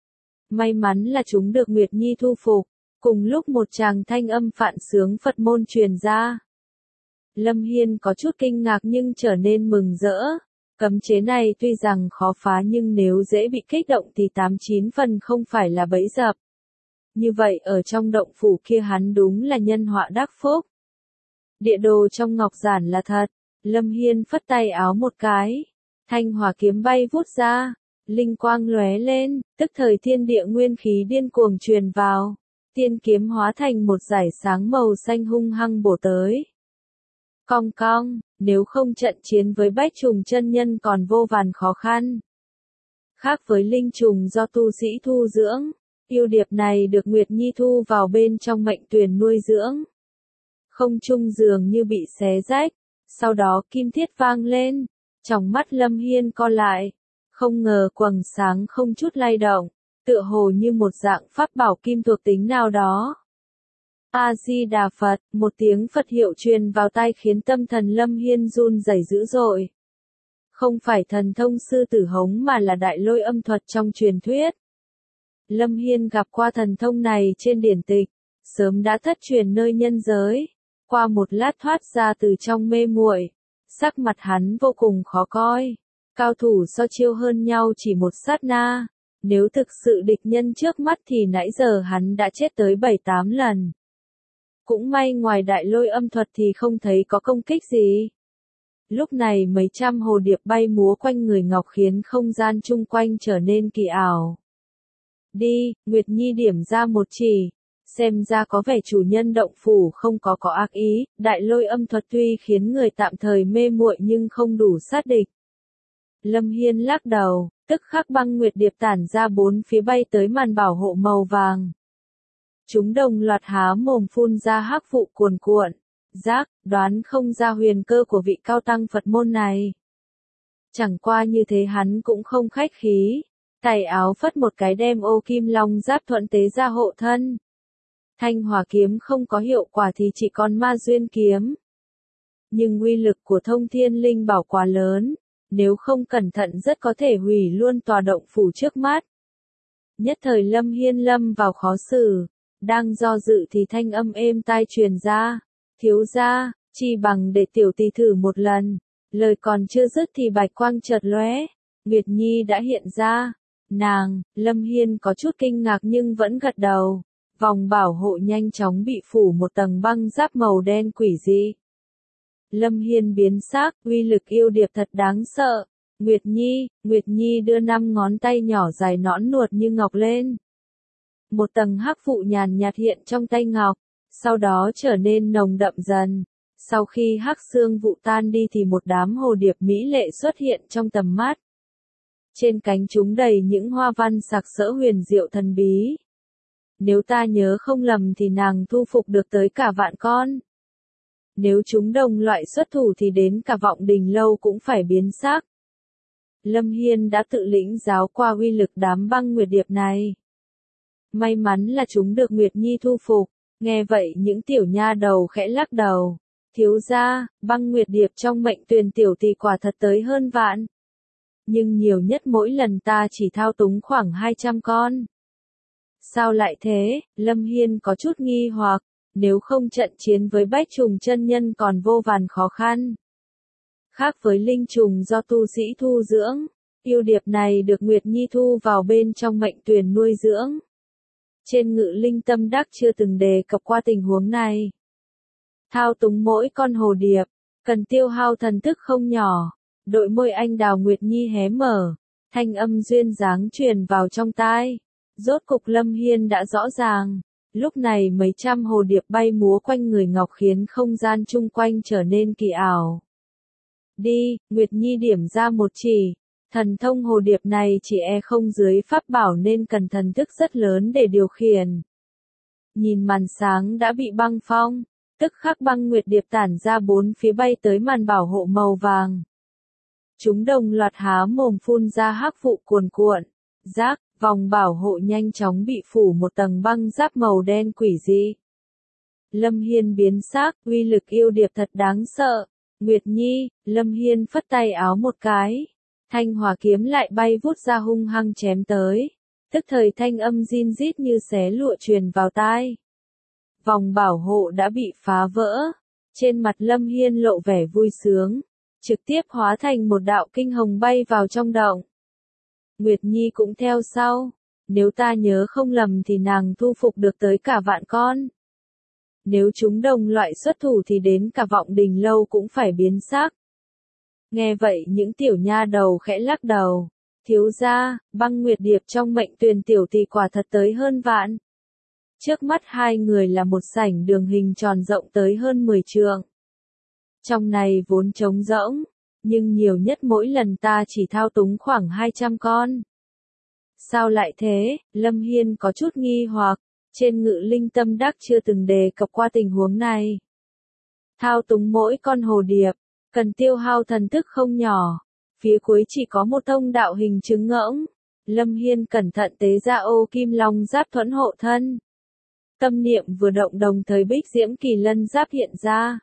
May mắn là chúng được Nguyệt Nhi thu phục. Cùng lúc một tràng thanh âm phạn sướng Phật môn truyền ra. Lâm Hiên có chút kinh ngạc nhưng trở nên mừng rỡ. Cấm chế này tuy rằng khó phá nhưng nếu dễ bị kích động thì tám chín phần không phải là bẫy dập. Như vậy ở trong động phủ kia hắn đúng là nhân họa đắc phúc. Địa đồ trong ngọc giản là thật. Lâm Hiên phất tay áo một cái. Thanh hỏa kiếm bay vút ra. Linh quang lóe lên, tức thời thiên địa nguyên khí điên cuồng truyền vào. Tiên kiếm hóa thành một dải sáng màu xanh hung hăng bổ tới. Cong cong, nếu không trận chiến với bách trùng chân nhân còn vô vàn khó khăn. Khác với linh trùng do tu sĩ thu dưỡng, yêu điệp này được Nguyệt Nhi thu vào bên trong mệnh tuyền nuôi dưỡng. Không trung dường như bị xé rách, sau đó kim thiết vang lên, trong mắt Lâm Hiên co lại, không ngờ quầng sáng không chút lay động. Tựa hồ như một dạng pháp bảo kim thuộc tính nào đó. A-di-đà Phật, một tiếng Phật hiệu truyền vào tai khiến tâm thần Lâm Hiên run rẩy dữ dội. Không phải thần thông sư tử hống mà là đại lôi âm thuật trong truyền thuyết. Lâm Hiên gặp qua thần thông này trên điển tịch, sớm đã thất truyền nơi nhân giới. Qua một lát thoát ra từ trong mê muội, sắc mặt hắn vô cùng khó coi. Cao thủ so chiêu hơn nhau chỉ một sát na. Nếu thực sự địch nhân trước mắt thì nãy giờ hắn đã chết tới bảy tám lần. Cũng may ngoài đại lôi âm thuật thì không thấy có công kích gì. Lúc này mấy trăm hồ điệp bay múa quanh người ngọc khiến không gian chung quanh trở nên kỳ ảo. Đi, Nguyệt Nhi điểm ra một chỉ. Xem ra có vẻ chủ nhân động phủ không có có ác ý, đại lôi âm thuật tuy khiến người tạm thời mê muội nhưng không đủ sát địch. Lâm Hiên lắc đầu, tức khắc băng nguyệt điệp tản ra bốn phía bay tới màn bảo hộ màu vàng. Chúng đồng loạt há mồm phun ra hắc vụ cuồn cuộn, giác, đoán không ra huyền cơ của vị cao tăng Phật môn này. Chẳng qua như thế hắn cũng không khách khí, tay áo phất một cái đem ô kim long giáp thuận tế ra hộ thân. Thanh hỏa kiếm không có hiệu quả thì chỉ còn ma duyên kiếm. Nhưng uy lực của thông thiên linh bảo quá lớn, nếu không cẩn thận rất có thể hủy luôn tòa động phủ trước mắt. Nhất thời Lâm Hiên lâm vào khó xử, đang do dự thì thanh âm êm tai truyền ra, thiếu gia, chi bằng để tiểu tỷ thử một lần. Lời còn chưa dứt thì bạch quang chợt lóe, Nguyệt Nhi đã hiện ra. Nàng, Lâm Hiên có chút kinh ngạc nhưng vẫn gật đầu. Vòng bảo hộ nhanh chóng bị phủ một tầng băng giáp màu đen quỷ dị. Lâm Hiên biến sắc, uy lực yêu điệp thật đáng sợ. Nguyệt Nhi, Nguyệt Nhi đưa năm ngón tay nhỏ dài nõn nuột như ngọc lên. Một tầng hắc vụ nhàn nhạt hiện trong tay ngọc, sau đó trở nên nồng đậm dần. Sau khi hắc xương vụ tan đi thì một đám hồ điệp mỹ lệ xuất hiện trong tầm mắt. Trên cánh chúng đầy những hoa văn sặc sỡ huyền diệu thần bí. Nếu ta nhớ không lầm thì nàng thu phục được tới cả vạn con. Nếu chúng đồng loại xuất thủ thì đến cả vọng đình lâu cũng phải biến sắc. Lâm Hiên đã tự lĩnh giáo qua uy lực đám băng nguyệt điệp này. May mắn là chúng được Nguyệt Nhi thu phục. Nghe vậy những tiểu nha đầu khẽ lắc đầu. Thiếu gia, băng nguyệt điệp trong mệnh tuyền tiểu tỷ quả thật tới hơn vạn. Nhưng nhiều nhất mỗi lần ta chỉ thao túng khoảng hai trăm con. Sao lại thế? Lâm Hiên có chút nghi hoặc, nếu không trận chiến với bách trùng chân nhân còn vô vàn khó khăn. Khác với linh trùng do tu sĩ thu dưỡng, yêu điệp này được Nguyệt Nhi thu vào bên trong mệnh tuyền nuôi dưỡng. Trên ngự linh tâm đắc chưa từng đề cập qua tình huống này. Thao túng mỗi con hồ điệp, cần tiêu hao thần thức không nhỏ. Đội môi anh đào Nguyệt Nhi hé mở, thanh âm duyên dáng truyền vào trong tai. Rốt cục Lâm Hiên đã rõ ràng, lúc này mấy trăm hồ điệp bay múa quanh người ngọc khiến không gian chung quanh trở nên kỳ ảo. Đi, Nguyệt Nhi điểm ra một chỉ, thần thông hồ điệp này chỉ e không dưới pháp bảo nên cần thần thức rất lớn để điều khiển. Nhìn màn sáng đã bị băng phong, tức khắc băng nguyệt điệp tản ra bốn phía bay tới màn bảo hộ màu vàng. Chúng đồng loạt há mồm phun ra hắc vụ cuồn cuộn, giác, vòng bảo hộ nhanh chóng bị phủ một tầng băng giáp màu đen quỷ dị. Lâm Hiên biến sắc, uy lực yêu điệp thật đáng sợ. Nguyệt Nhi, Lâm Hiên phất tay áo một cái, thanh hỏa kiếm lại bay vút ra hung hăng chém tới, tức thời thanh âm rin rít như xé lụa truyền vào tai. Vòng bảo hộ đã bị phá vỡ, trên mặt Lâm Hiên lộ vẻ vui sướng, trực tiếp hóa thành một đạo kinh hồng bay vào trong động. Nguyệt Nhi cũng theo sau, nếu ta nhớ không lầm thì nàng thu phục được tới cả vạn con. Nếu chúng đồng loại xuất thủ thì đến cả vọng đình lâu cũng phải biến sắc. Nghe vậy những tiểu nha đầu khẽ lắc đầu, thiếu gia, băng nguyệt điệp trong mệnh tuyền tiểu tỷ quả thật tới hơn vạn. Trước mắt hai người là một sảnh đường hình tròn rộng tới hơn mười trượng. Trong này vốn trống rỗng, nhưng nhiều nhất mỗi lần ta chỉ thao túng khoảng hai trăm con. Sao lại thế? Lâm Hiên có chút nghi hoặc, trên ngự linh tâm đắc chưa từng đề cập qua tình huống này. Thao túng mỗi con hồ điệp, cần tiêu hao thần thức không nhỏ, phía cuối chỉ có một thông đạo hình trứng ngỗng. Lâm Hiên cẩn thận tế ra ô kim long giáp thuẫn hộ thân. Tâm niệm vừa động đồng thời bích diễm kỳ lân giáp hiện ra.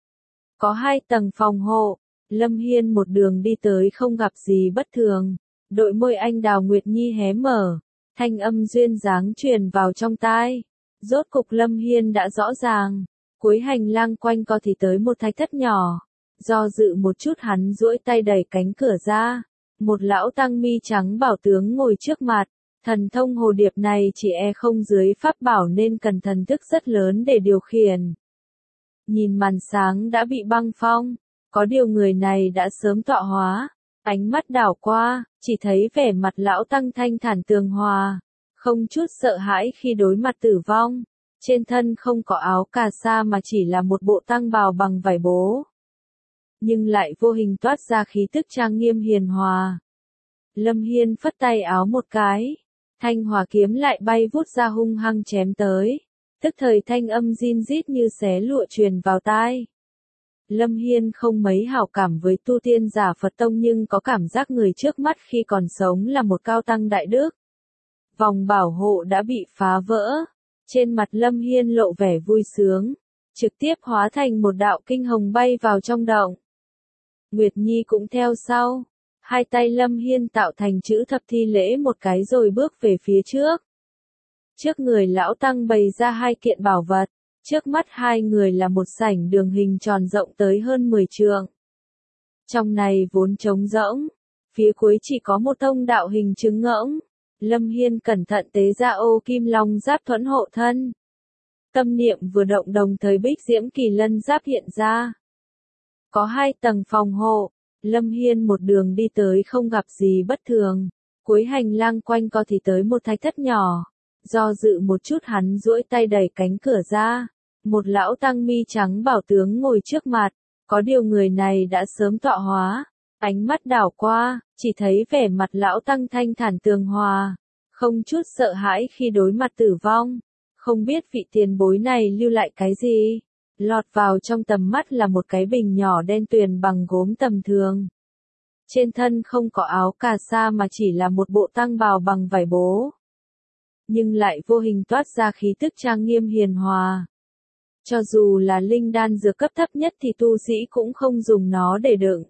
Có hai tầng phòng hộ, Lâm Hiên một đường đi tới không gặp gì bất thường. Đội môi anh đào Nguyệt Nhi hé mở, thanh âm duyên dáng truyền vào trong tai. Rốt cục Lâm Hiên đã rõ ràng, cuối hành lang quanh co thì tới một thạch thất nhỏ. Do dự một chút hắn duỗi tay đẩy cánh cửa ra, một lão tăng mi trắng bảo tướng ngồi trước mặt. Thần thông hồ điệp này chỉ e không dưới pháp bảo nên cần thần thức rất lớn để điều khiển. Nhìn màn sáng đã bị băng phong, có điều người này đã sớm tọa hóa. Ánh mắt đảo qua, chỉ thấy vẻ mặt lão tăng thanh thản tường hòa, không chút sợ hãi khi đối mặt tử vong. Trên thân không có áo cà sa mà chỉ là một bộ tăng bào bằng vải bố. Nhưng lại vô hình toát ra khí tức trang nghiêm hiền hòa. Lâm Hiên phất tay áo một cái. Thanh hỏa kiếm lại bay vút ra hung hăng chém tới. Tức thời thanh âm zin rít như xé lụa truyền vào tai. Lâm Hiên không mấy hảo cảm với tu tiên giả Phật tông nhưng có cảm giác người trước mắt khi còn sống là một cao tăng đại đức. Vòng bảo hộ đã bị phá vỡ. Trên mặt Lâm Hiên lộ vẻ vui sướng. Trực tiếp hóa thành một đạo kinh hồng bay vào trong động. Nguyệt Nhi cũng theo sau. Hai tay Lâm Hiên tạo thành chữ thập thi lễ một cái rồi bước về phía trước. Trước người lão tăng bày ra hai kiện bảo vật. Trước mắt hai người là một sảnh đường hình tròn rộng tới hơn mười trượng. Trong này vốn trống rỗng. Phía cuối chỉ có một thông đạo hình trứng ngỗng. Lâm Hiên cẩn thận tế ra ô kim long giáp thuẫn hộ thân. Tâm niệm vừa động đồng thời bích diễm kỳ lân giáp hiện ra. Có hai tầng phòng hộ. Lâm Hiên một đường đi tới không gặp gì bất thường. Cuối hành lang quanh co thì tới một thạch thất nhỏ. Do dự một chút hắn duỗi tay đẩy cánh cửa ra. Một lão tăng mi trắng bảo tướng ngồi trước mặt. Có điều người này đã sớm tọa hóa. Ánh mắt đảo qua, chỉ thấy vẻ mặt lão tăng thanh thản tường hòa. Không chút sợ hãi khi đối mặt tử vong. Không biết vị tiền bối này lưu lại cái gì. Lọt vào trong tầm mắt là một cái bình nhỏ đen tuyền bằng gốm tầm thường. Trên thân không có áo cà sa mà chỉ là một bộ tăng bào bằng vải bố. Nhưng lại vô hình toát ra khí tức trang nghiêm hiền hòa. Cho dù là linh đan dược cấp thấp nhất thì tu sĩ cũng không dùng nó để đựng.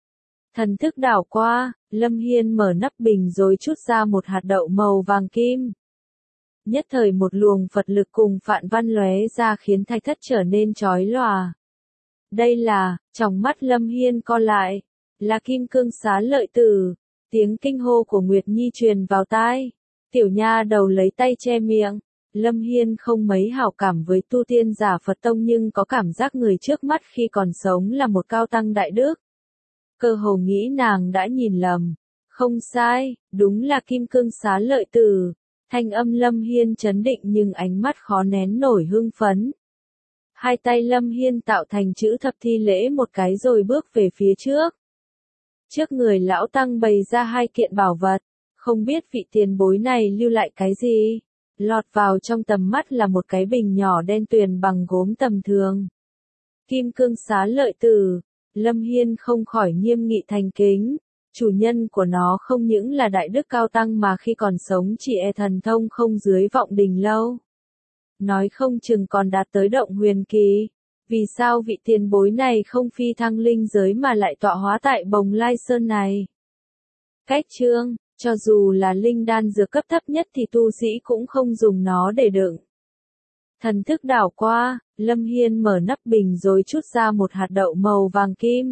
Thần thức đảo qua, Lâm Hiên mở nắp bình rồi trút ra một hạt đậu màu vàng kim. Nhất thời một luồng Phật lực cùng phạn văn lóe ra khiến thạch thất trở nên chói lòa. Đây là, trong mắt Lâm Hiên co lại, là kim cương xá lợi tử. Tiếng kinh hô của Nguyệt Nhi truyền vào tai. Tiểu nha đầu lấy tay che miệng. Lâm Hiên không mấy hảo cảm với tu tiên giả Phật tông nhưng có cảm giác người trước mắt khi còn sống là một cao tăng đại đức. Cơ hồ nghĩ nàng đã nhìn lầm. Không sai, đúng là kim cương xá lợi tử. Thanh âm Lâm Hiên chấn định nhưng ánh mắt khó nén nổi hưng phấn. Hai tay Lâm Hiên tạo thành chữ thập thi lễ một cái rồi bước về phía trước. Trước người lão tăng bày ra hai kiện bảo vật. Không biết vị tiền bối này lưu lại cái gì. Lọt vào trong tầm mắt là một cái bình nhỏ đen tuyền bằng gốm tầm thường. Kim cương xá lợi tử. Lâm Hiên không khỏi nghiêm nghị thành kính. Chủ nhân của nó không những là đại đức cao tăng mà khi còn sống chỉ e thần thông không dưới vọng đình lâu. Nói không chừng còn đạt tới động huyền kỳ. Vì sao vị tiền bối này không phi thăng linh giới mà lại tọa hóa tại Bồng Lai Sơn này? Cách chương, cho dù là linh đan dược cấp thấp nhất thì tu sĩ cũng không dùng nó để đựng. Thần thức đảo qua, Lâm Hiên mở nắp bình rồi trút ra một hạt đậu màu vàng kim.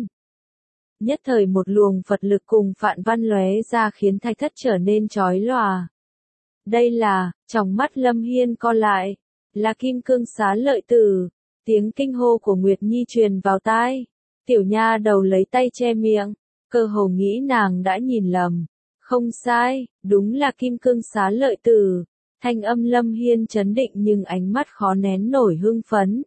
Nhất thời một luồng Phật lực cùng phạn văn lóe ra khiến thạch thất trở nên chói lòa. Đây là, trong mắt Lâm Hiên co lại, là kim cương xá lợi tử. Tiếng kinh hô của Nguyệt Nhi truyền vào tai. Tiểu nha đầu lấy tay che miệng. Cơ hồ nghĩ nàng đã nhìn lầm. Không sai, đúng là kim cương xá lợi tử. Thanh âm Lâm Hiên chấn định nhưng ánh mắt khó nén nổi hưng phấn.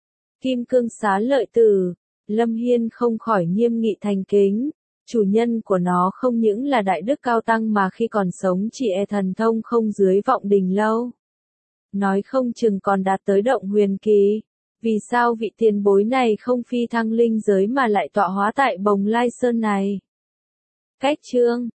Kim cương xá lợi tử. Lâm Hiên không khỏi nghiêm nghị thành kính. Chủ nhân của nó không những là đại đức cao tăng mà khi còn sống chỉ e thần thông không dưới vọng đình lâu. Nói không chừng còn đạt tới động huyền kỳ. Vì sao vị tiền bối này không phi thăng linh giới mà lại tọa hóa tại Bồng Lai Sơn này? Cách chương,